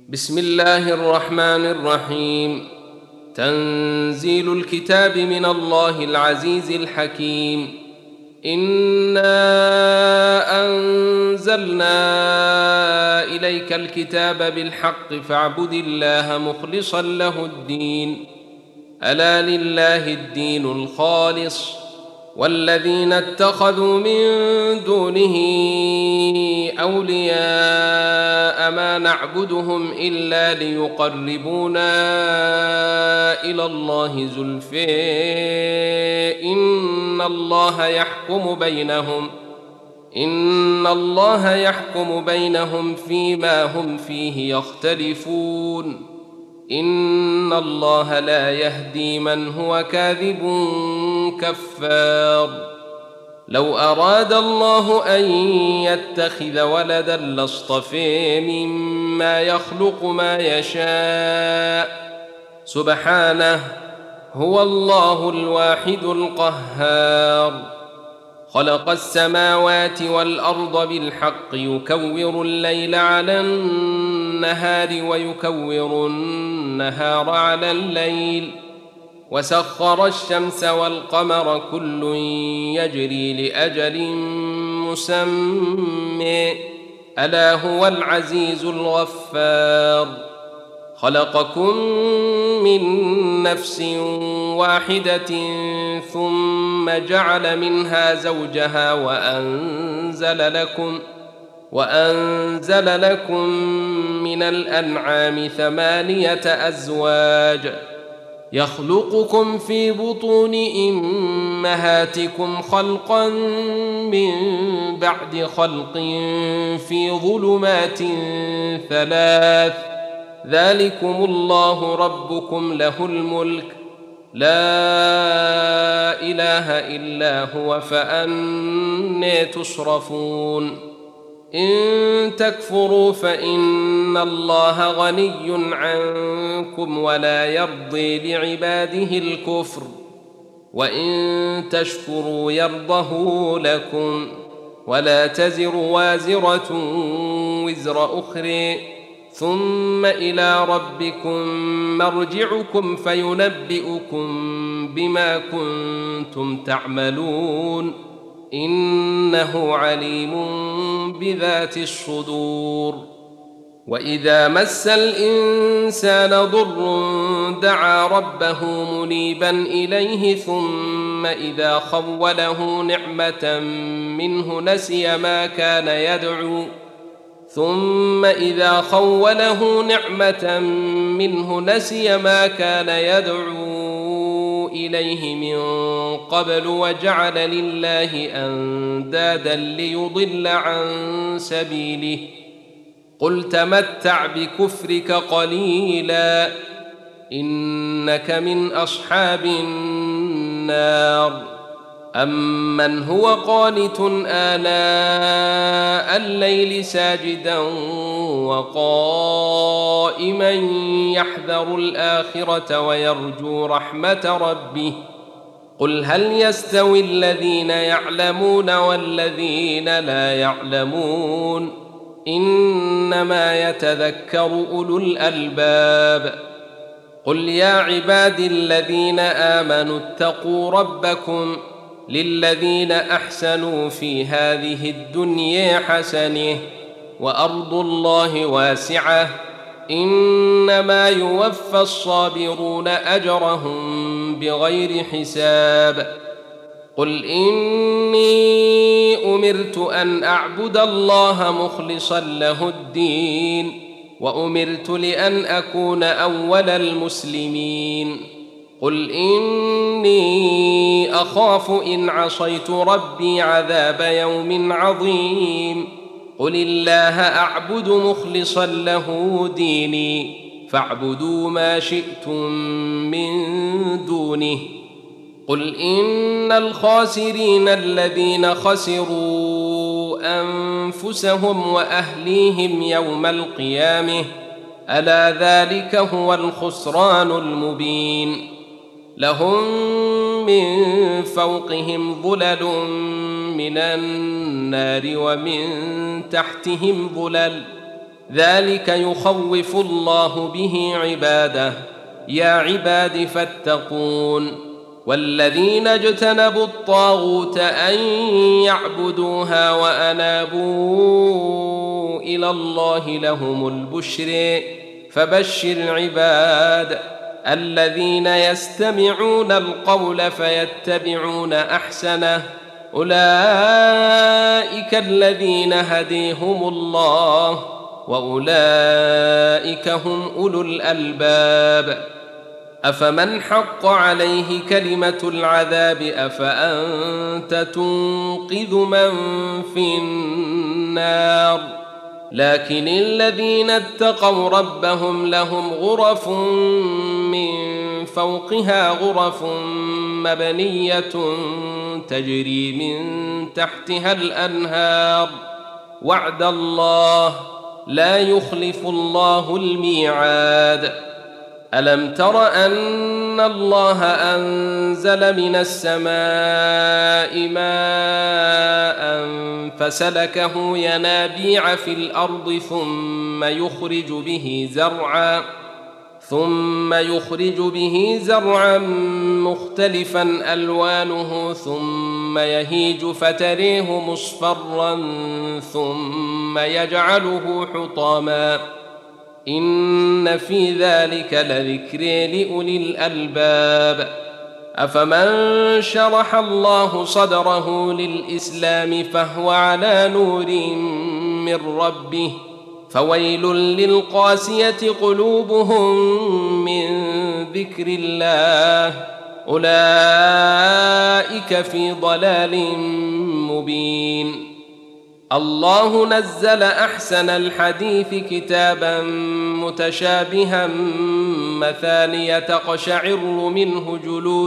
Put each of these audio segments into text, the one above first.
بسم الله الرحمن الرحيم. تنزيل الكتاب من الله العزيز الحكيم. إنا أنزلنا إليك الكتاب بالحق فاعبد الله مخلصا له الدين. ألا لله الدين الخالص، والذين اتخذوا من دونه أولياء ما نعبدهم إلا ليقربونا إلى الله زلفى إن الله يحكم بينهم فيما هم فيه يختلفون. إن الله لا يهدي من هو كاذب كفار. لو أراد الله أن يتخذ ولدا لاصطفى مما يخلق ما يشاء، سبحانه، هو الله الواحد القهار. خلق السماوات والأرض بالحق يكور الليل على النهار ويكور النهار على الليل، وسخر الشمس والقمر كل يجري لأجل مسمى، ألا هو العزيز الغفار. خلقكم من نفس واحدة ثم جعل منها زوجها وأنزل لكم من الأنعام 8 أزواج، يخلقكم في بطون أمهاتكم خلقا من بعد خلق في ظلمات 3، ذلكم الله ربكم له الملك، لا إله إلا هو، فأنى تصرفون. إن تكفروا فإن الله غني عنكم ولا يرضي لعباده الكفر، وإن تشكروا يرضه لكم، ولا تزر وازرة وزر أخرى، ثم إلى ربكم مرجعكم فينبئكم بما كنتم تعملون، إنه عليم بذات الصدور. وإذا مس الإنسان ضر دعا ربه منيبا إليه، ثم إذا خوله نعمة منه نسي ما كان يدعو إليه من قبل، وجعل لله أندادا ليضل عن سبيله. قل تمتع بكفرك قليلا إنك من أصحاب النار. أمن هو قانت آناء الليل ساجدا وقائما يحذر الآخرة ويرجو رحمة ربه، قل هل يستوي الذين يعلمون والذين لا يعلمون، إنما يتذكر أولو الألباب. قل يا عبادي الذين آمنوا اتقوا ربكم، للذين أحسنوا في هذه الدنيا حسنة، وأرض الله واسعة، إنما يوفى الصابرون أجرهم بغير حساب. قل إني أمرت أن أعبد الله مخلصا له الدين، وأمرت لأن أكون أول المسلمين. قل إني أخاف إن عصيت ربي عذاب يوم عظيم. قل الله أعبد مخلصا له ديني، فاعبدوا ما شئتم من دونه. قل إن الخاسرين الذين خسروا أنفسهم وأهليهم يوم القيامة، ألا ذلك هو الخسران المبين. لهم من فوقهم ظلل من النار ومن تحتهم ظلل، ذلك يخوف الله به عباده. يا عباد فاتقون. والذين اجتنبوا الطاغوت أن يعبدوها وأنابوا إلى الله لهم البشر. فبشر عباد الذين يستمعون القول فيتبعون أحسنه. أولئك الذين هديهم الله وأولئك هم أولو الألباب. أفمن حق عليه كلمة العذاب أفأنت تنقذ من في النار. لكن الذين اتقوا ربهم لهم غرف من فوقها غرف مبنية تجري من تحتها الأنهار. وعد الله لا يخلف الله الميعاد. ألم تر أن الله أنزل من السماء ماء فسلكه ينابيع في الأرض ثم يخرج به زرعا مختلفا ألوانه ثم يهيج فتريه مصفرا ثم يجعله حطاما. إن في ذلك لذكر لأولي الألباب. أفمن شرح الله صدره للإسلام فهو على نور من ربه فويل للقاسية قلوبهم من ذكر الله أولئك في ضلال مبين. الله نزل أحسن الحديث كتابا متشابها مثانية تقشعر منه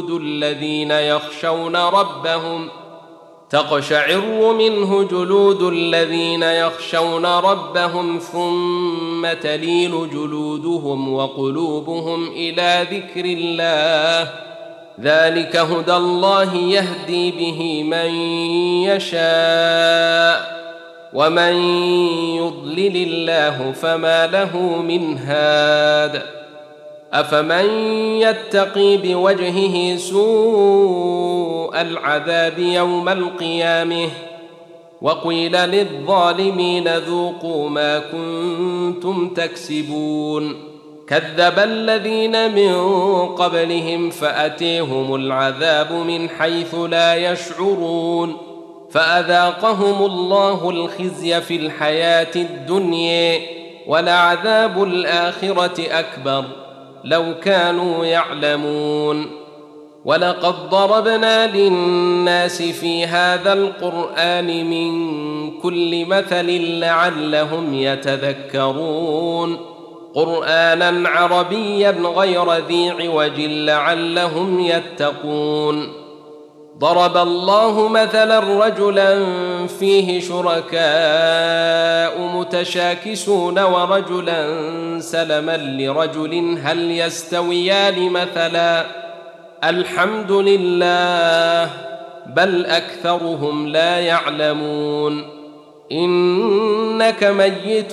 جلود الذين يخشون ربهم ثم تلين جلودهم وقلوبهم إلى ذكر الله. ذلك هدى الله يهدي به من يشاء ومن يضلل الله فما له من هاد. أفمن يتقي بوجهه سوء العذاب يوم القيامة وقيل للظالمين ذوقوا ما كنتم تكسبون. كذب الذين من قبلهم فأتيهم العذاب من حيث لا يشعرون فأذاقهم الله الخزي في الحياة الدنيا ولعذاب الآخرة أكبر لو كانوا يعلمون. ولقد ضربنا للناس في هذا القرآن من كل مثل لعلهم يتذكرون. قرآنا عربيا غير ذي عوج لعلهم يتقون. ضرب الله مثلا رجلا فيه شركاء متشاكسون ورجلا سلما لرجل هل يستويان مثلا الحمد لله بل أكثرهم لا يعلمون. إنك ميت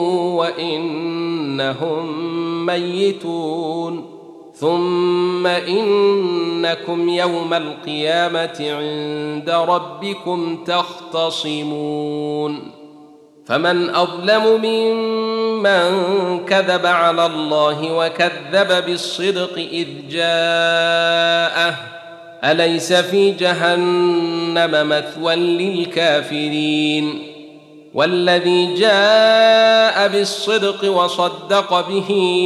وإنهم ميتون ثم إنكم يوم القيامة عند ربكم تختصمون. فمن أظلم ممن كذب على الله وكذب بالصدق إذ جاءه أليس في جهنم مثوى للكافرين. والذي جاء بالصدق وصدق به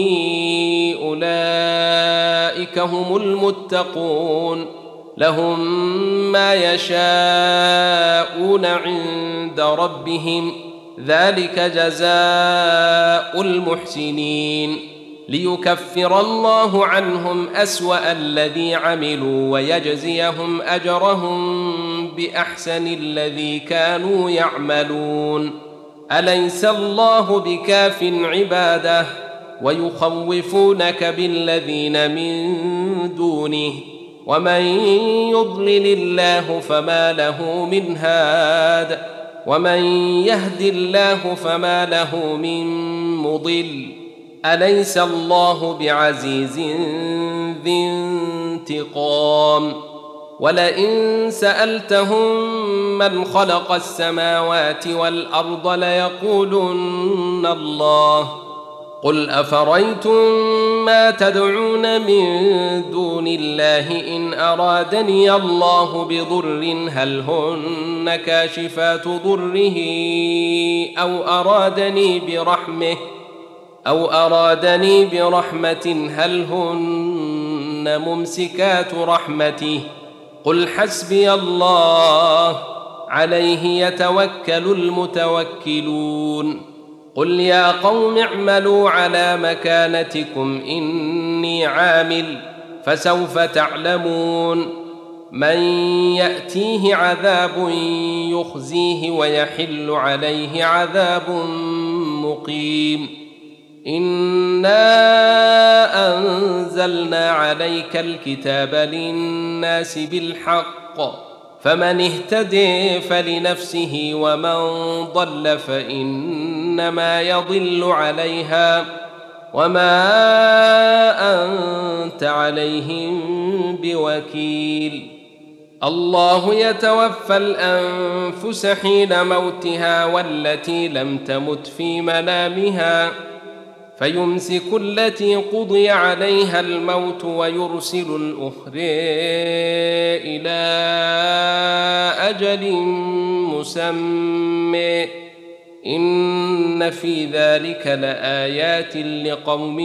أولئك هم المتقون لهم ما يشاءون عند ربهم ذلك جزاء المحسنين. ليكفر الله عنهم أسوأ الذي عملوا ويجزيهم أجرهم بأحسن الذي كانوا يعملون. أليس الله بكاف عباده ويخوفونك بالذين من دونه ومن يضلل الله فما له من هاد. ومن يهد الله فما له من مضل أليس الله بعزيز ذي انتقام ولئن سألتهم من خلق السماوات والأرض ليقولن الله قل أفريتم ما تدعون من دون الله إن أرادني الله بضر هل هن كاشفات ضره أو أرادني برحمة هل هن ممسكات رحمته قل حسبي الله عليه يتوكل المتوكلون قل يا قوم اعملوا على مكانتكم إني عامل فسوف تعلمون من يأتيه عذاب يخزيه ويحل عليه عذاب مقيم إنا أنزلنا عليك الكتاب للناس بالحق فمن اهتدي فلنفسه ومن ضل فإنما يضل عليها وما أنت عليهم بوكيل الله يتوفى الأنفس حين موتها والتي لم تمت في منامها فيمسك التي قضي عليها الموت ويرسل الأخرى إلى أجل مسمى إن في ذلك لآيات لقوم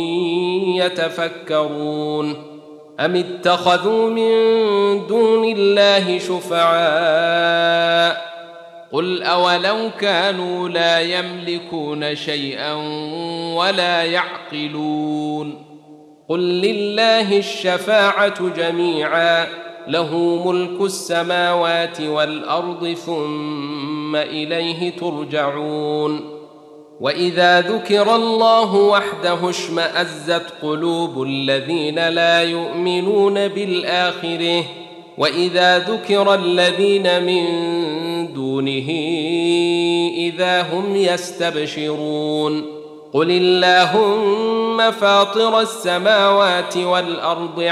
يتفكرون أم اتخذوا من دون الله شفعاء قل أولو كانوا لا يملكون شيئا ولا يعقلون قل لله الشفاعة جميعا له ملك السماوات والأرض ثم إليه ترجعون وإذا ذكر الله وحده اشمأزت قلوب الذين لا يؤمنون بالآخرة وإذا ذكر الذين من دونه إذا هم يستبشرون قل اللهم فاطر السماوات والأرض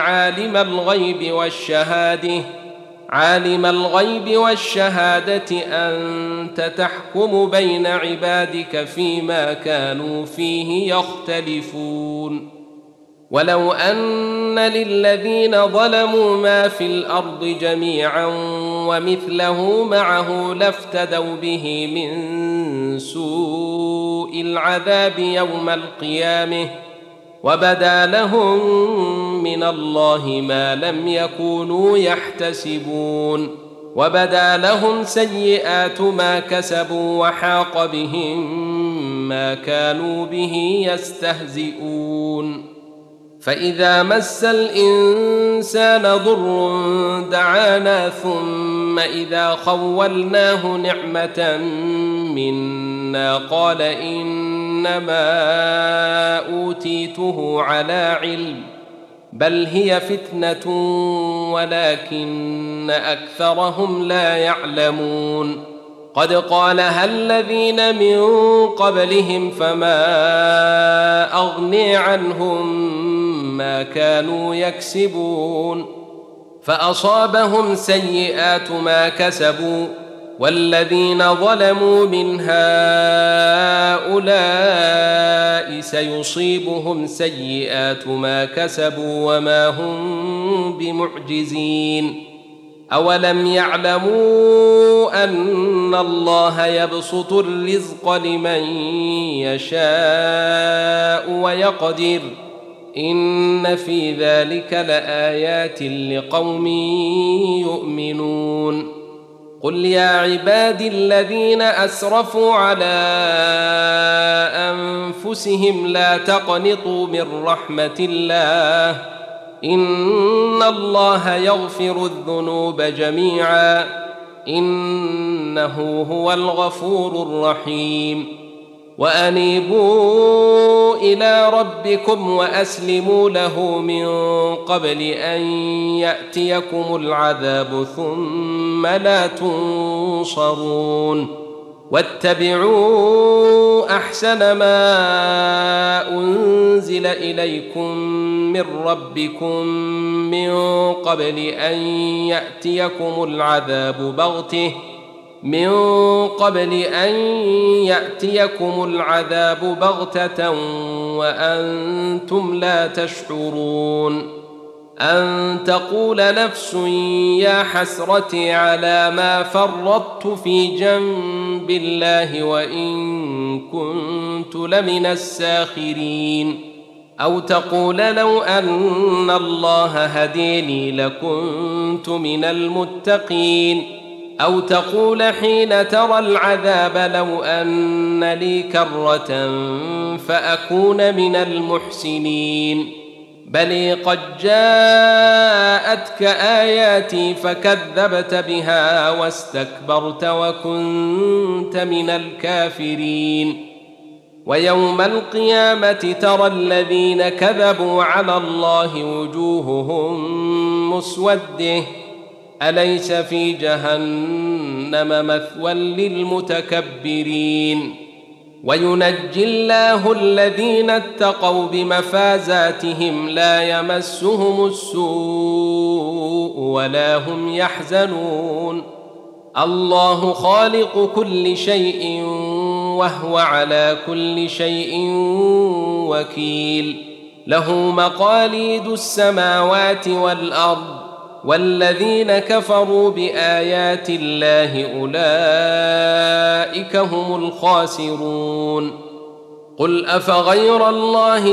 عالم الغيب والشهادة أنت تحكم بين عبادك فيما كانوا فيه يختلفون ولو أن للذين ظلموا ما في الأرض جميعا ومثله معه لافتدوا به من سوء العذاب يوم القيامة وبدا لهم من الله ما لم يكونوا يحتسبون وبدا لهم سيئات ما كسبوا وحاق بهم ما كانوا به يستهزئون فإذا مس الإنسان ضر دعانا ثم إذا خولناه نعمة منا قال إنما أوتيته على علم بل هي فتنة ولكن أكثرهم لا يعلمون قد قالها الذين من قبلهم فما أغني عنهم ما كانوا يكسبون فأصابهم سيئات ما كسبوا والذين ظلموا من هؤلاء سيصيبهم سيئات ما كسبوا وما هم بمعجزين أولم يعلموا أن الله يبسط الرزق لمن يشاء ويقدر إن في ذلك لآيات لقوم يؤمنون قل يا عبادي الذين أسرفوا على أنفسهم لا تقنطوا من رحمة الله إن الله يغفر الذنوب جميعا إنه هو الغفور الرحيم وأنيبوا إلى ربكم وأسلموا له من قبل أن يأتيكم العذاب ثم لا تنصرون واتبعوا أحسن ما أنزل إليكم من ربكم من قبل أن يأتيكم العذاب بغتة وأنتم لا تشعرون أن تقول نفس يا حسرتي على ما فرطت في جنب الله وإن كنت لمن الساخرين أو تقول لو أن الله هديني لكنت من المتقين أو تقول حين ترى العذاب لو أن لي كرة فأكون من المحسنين بل قد جاءتك آياتي فكذبت بها واستكبرت وكنت من الكافرين ويوم القيامة ترى الذين كذبوا على الله وجوههم مسودة أليس في جهنم مثوى للمتكبرين وينجي الله الذين اتقوا بمفازاتهم لا يمسهم السوء ولا هم يحزنون الله خالق كل شيء وهو على كل شيء وكيل له مقاليد السماوات والأرض والذين كفروا بآيات الله أولئك هم الخاسرون قل أفغير الله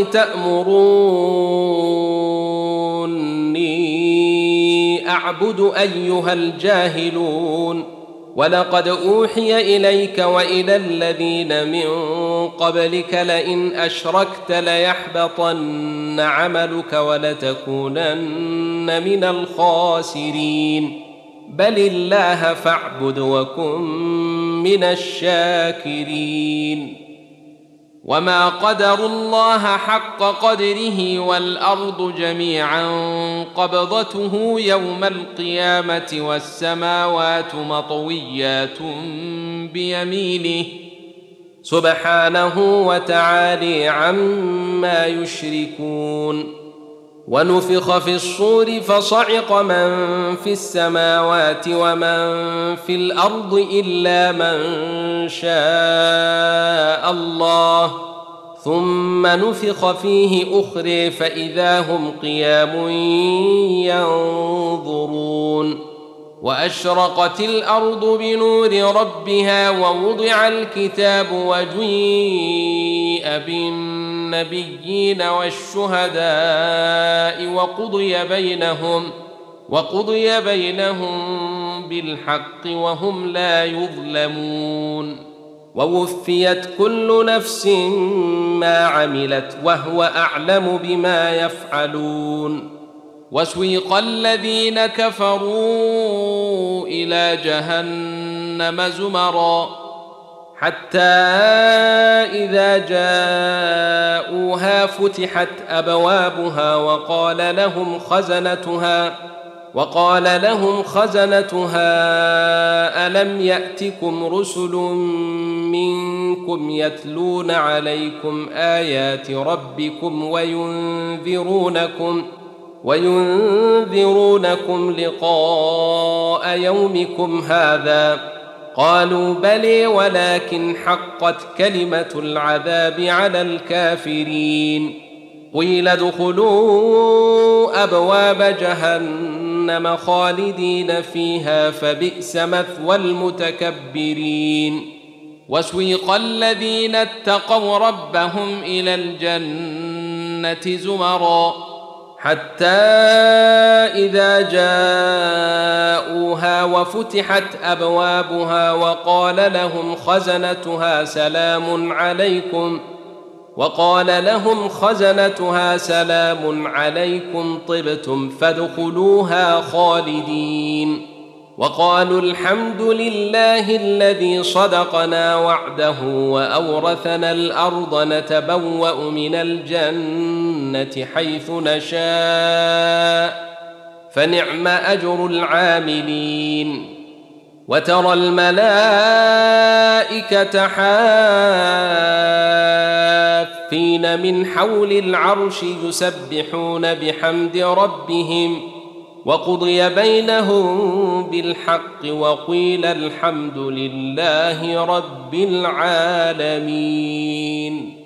تأمروني أعبد أيها الجاهلون ولقد أوحي إليك وإلى الذين من قبلك لئن أشركت ليحبطن عملك ولتكونن من الخاسرين بل الله فاعبد وكن من الشاكرين وما قدروا الله حق قدره والأرض جميعا قبضته يوم القيامة والسماوات مطويات بيمينه سبحانه وتعالى عما يشركون ونفخ في الصور فصعق من في السماوات ومن في الأرض إلا من شاء الله ثم نفخ فيه أخرى فإذا هم قيام ينظرون وأشرقت الأرض بنور ربها ووضع الكتاب وجيء بالنبيين والشهداء وقضي بينهم بالحق وهم لا يظلمون ووفيت كل نفس ما عملت وهو أعلم بما يفعلون وسويق الذين كفروا إلى جهنم زمرا حتى إذا جاءوها فتحت أبوابها وقال لهم خزنتها ألم يأتكم رسل منكم يتلون عليكم آيات ربكم وينذرونكم لقاء يومكم هذا قالوا بلى ولكن حقت كلمة العذاب على الكافرين قيل ادخلوا أبواب جهنم خالدين فيها فبئس مثوى المتكبرين وسويق الذين اتقوا ربهم إلى الجنة زمرا حتى إذا جاءوها وفتحت أبوابها وقال لهم خزنتها سلام عليكم طبتم فادخلوها خالدين وقالوا الحمد لله الذي صدقنا وعده وأورثنا الأرض نتبوأ من الجنة حيث نشاء فنعم أجر العاملين وترى الملائكة حافين من حول العرش يسبحون بحمد ربهم وقضي بينهم بالحق وقيل الحمد لله رب العالمين.